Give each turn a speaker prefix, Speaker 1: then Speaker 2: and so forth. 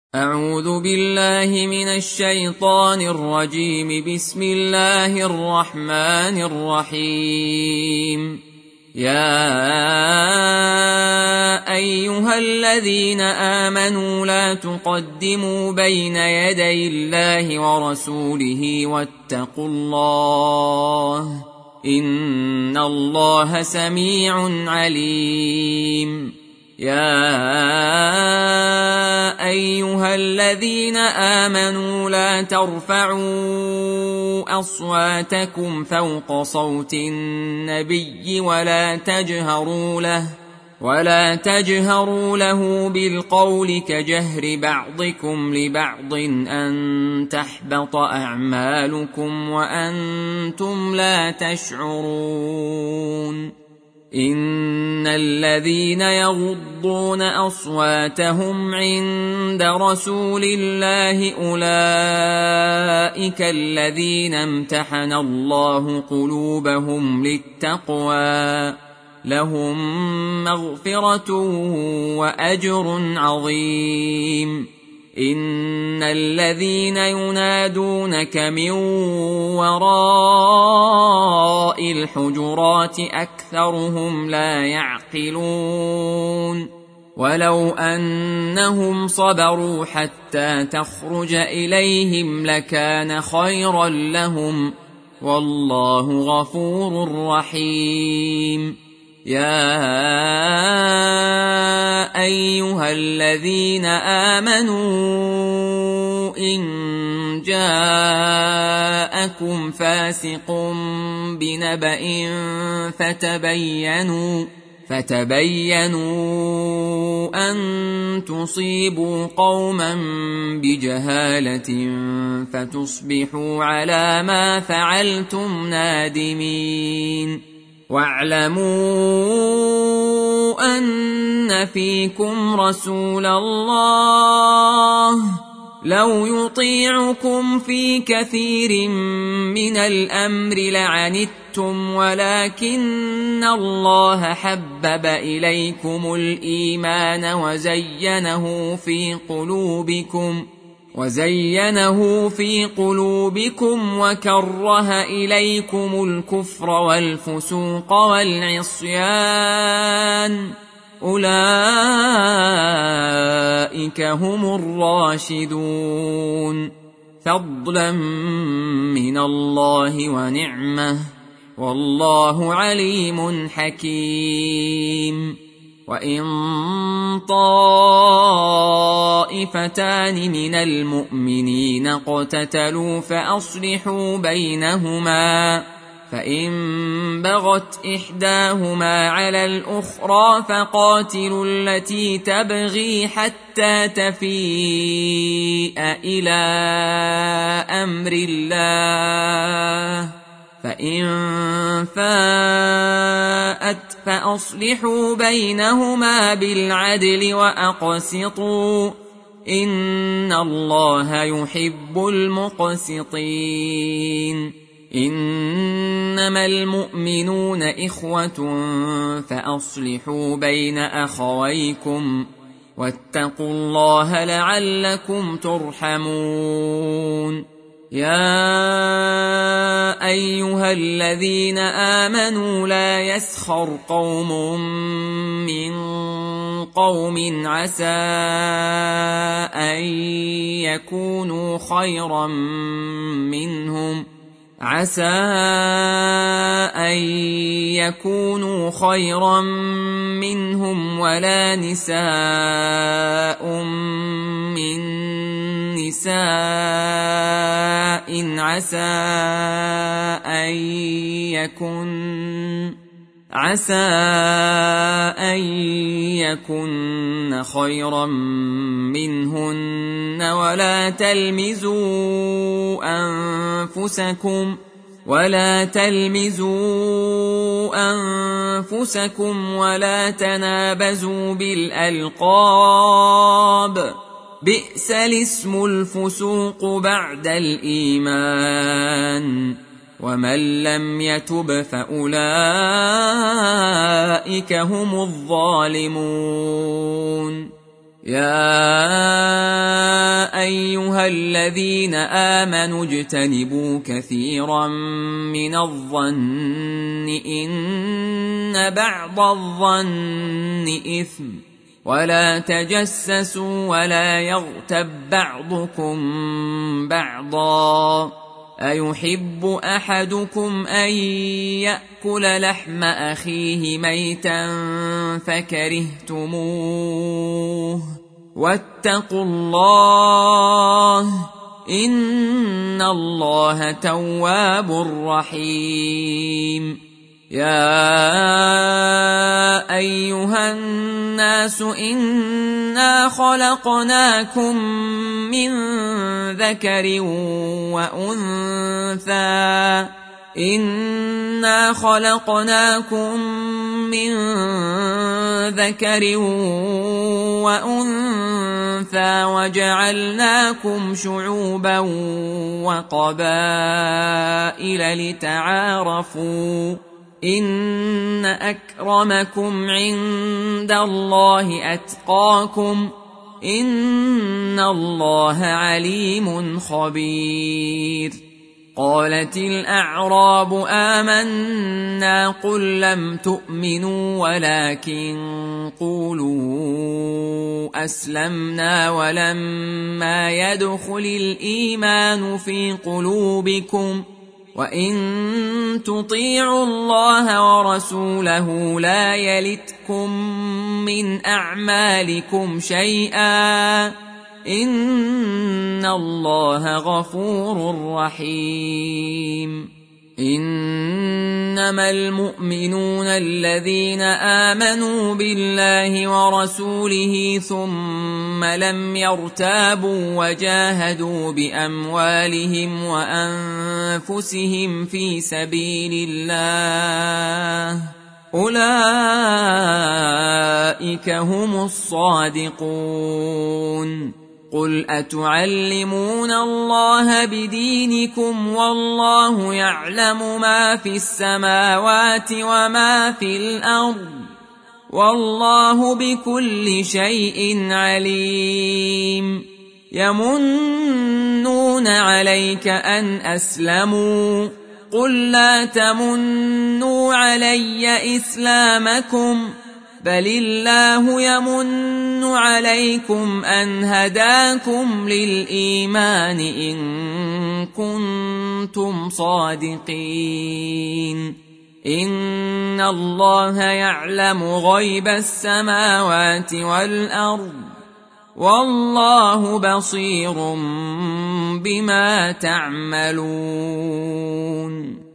Speaker 1: أعوذ بالله من الشيطان الرجيم. بسم الله الرحمن الرحيم. يا أيها الذين آمنوا لا تقدموا بين يدي الله ورسوله واتقوا الله إن الله سميع عليم. يا أيها الذين آمنوا لا ترفعوا أصواتكم فوق صوت النبي ولا تجهروا له بالقول كجهر بعضكم لبعض أن تحبط أعمالكم وأنتم لا تشعرون. إن الذين يغضون أصواتهم عند رسول الله أولئك الذين امتحن الله قلوبهم للتقوى لهم مغفرة وأجر عظيم. إن الذين ينادونك من وراء الحجرات أكثرهم لا يعقلون. ولو أنهم صبروا حتى تخرج إليهم لكان خيرا لهم والله غفور رحيم. يا أيها الذين آمنوا إن جاءكم فاسق بنبأ فتبينوا أن تصيبوا قوما بجهالة فتصبحوا على ما فعلتم نادمين. واعلموا أن فيكم رسول الله لو يطيعكم في كثير من الأمر لعنتم ولكن الله حبب إليكم الإيمان وزينه في قلوبكم وكره إليكم الكفر والفسوق والعصيان أولئك هم الراشدون فضلا من الله ونعمة والله عليم حكيم. وإن طائفتان من المؤمنين اقتتلوا فأصلحوا بينهما فإن بغت إحداهما على الأخرى فقاتلوا التي تبغي حتى تفيء إلى أمر الله فإن فاءت فأصلحوا بينهما بالعدل وأقسطوا إن الله يحب المقسطين. إنما المؤمنون إخوة فأصلحوا بين أخويكم واتقوا الله لعلكم ترحمون. يا أيها الذين آمنوا لا يسخر قوم من قوم عسى أن يكونوا خيرا منهم ولا نساء من نساء عسى أن يكن خيرا منهن ولا تلمزوا أنفسكم ولا تنابزوا بالألقاب بئس الاسم الفسوق بعد الإيمان ومن لم يتب فأولئك هم الظالمون. يا أيها الذين آمنوا اجتنبوا كثيرا من الظن إن بعض الظن إثم ولا تجسسوا ولا يغتب بعضكم بعضا أيحب أحدكم أن يأكل لحم أخيه ميتا فكرهتموه واتقوا الله إن الله تواب رحيم يا أيها الناس إنا خلقناكم من ذكر وأنثى وجعلناكم شعوبا وقبائل لتعارفوا إن أكرمكم عند الله أتقاكم إن الله عليم خبير قالت الأعراب آمنا قل لم تؤمنوا ولكن قولوا أسلمنا ولما يدخل الإيمان في قلوبكم وإن تطيعوا الله ورسوله لا يلتكم من أعمالكم شيئا إن الله غفور رحيم إنما المؤمنون الذين آمنوا بالله ورسوله ثم لم يرتابوا وجاهدوا بأموالهم وأنفسهم في سبيل الله أولئك هم الصادقون قل أتعلمون الله بدينكم والله يعلم ما في السماوات وما في الأرض والله بكل شيء عليم يمنون عليك أن أسلموا قل لا تمنوا علي إسلامكم بل الله يمن عليكم أن هداكم للإيمان إن كنتم صادقين إن الله يعلم غيب السماوات والأرض والله بصير بما تعملون